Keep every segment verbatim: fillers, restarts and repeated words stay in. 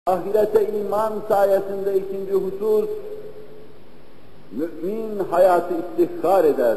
Ahirete iman sayesinde ikinci husus, mümin hayatı istihkar eder.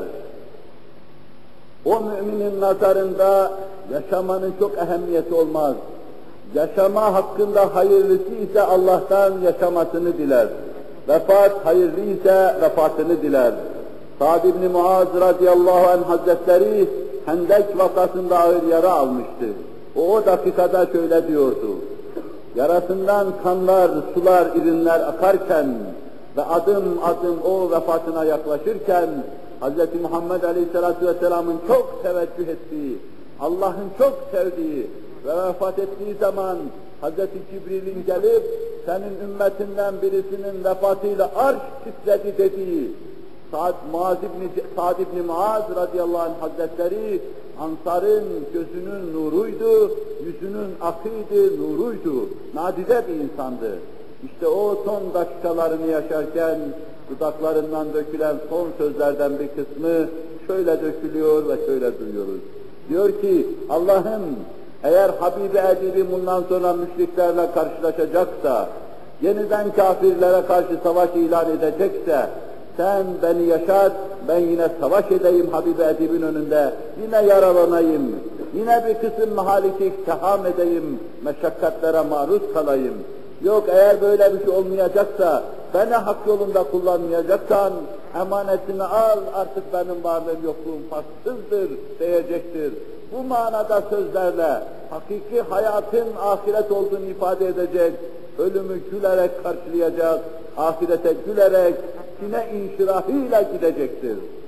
O müminin nazarında yaşamanın çok ehemmiyeti olmaz. Yaşama hakkında hayırlısı ise Allah'tan yaşamasını diler. Vefat hayırlı ise vefatını diler. Sa'd ibn Muaz radıyallahu anh hazretleri Hendek vakasında ağır yara almıştı. O, o dakikada şöyle diyordu: yarasından kanlar, sular, irinler akarken ve adım adım o vefatına yaklaşırken Hz. Muhammed Aleyhisselatü Vesselam'ın çok teveccüh ettiği, Allah'ın çok sevdiği ve vefat ettiği zaman Hz. Cibril'in gelip senin ümmetinden birisinin vefatıyla arş titredi dediği Sa'd, Muaz ibn, Sa'd ibn Muaz radıyallahu anh hazretleri Ansar'ın gözünün nuruydu, yüzünün akıydı, nuruydu, nadide bir insandı. İşte o son dakikalarını yaşarken dudaklarından dökülen son sözlerden bir kısmı şöyle dökülüyor ve şöyle duyuyoruz. Diyor ki, Allah'ım eğer Habibi Edib'i bundan sonra müşriklerle karşılaşacaksa, yeniden kafirlere karşı savaş ilan edecekse, sen beni yaşat, ben yine savaş edeyim Habibi Edib'in önünde, yine yaralanayım, yine bir kısım mahaliki iktiham edeyim, meşakkatlere maruz kalayım. Yok eğer böyle bir şey olmayacaksa, beni hak yolunda kullanmayacaksan, emanetini al, artık benim varlığım yokluğum farksızdır diyecektir. Bu manada sözlerle hakiki hayatın ahiret olduğunu ifade edecek, ölümü gülerek karşılayacak, ahirete gülerek, sine inşirahıyla gidecektir.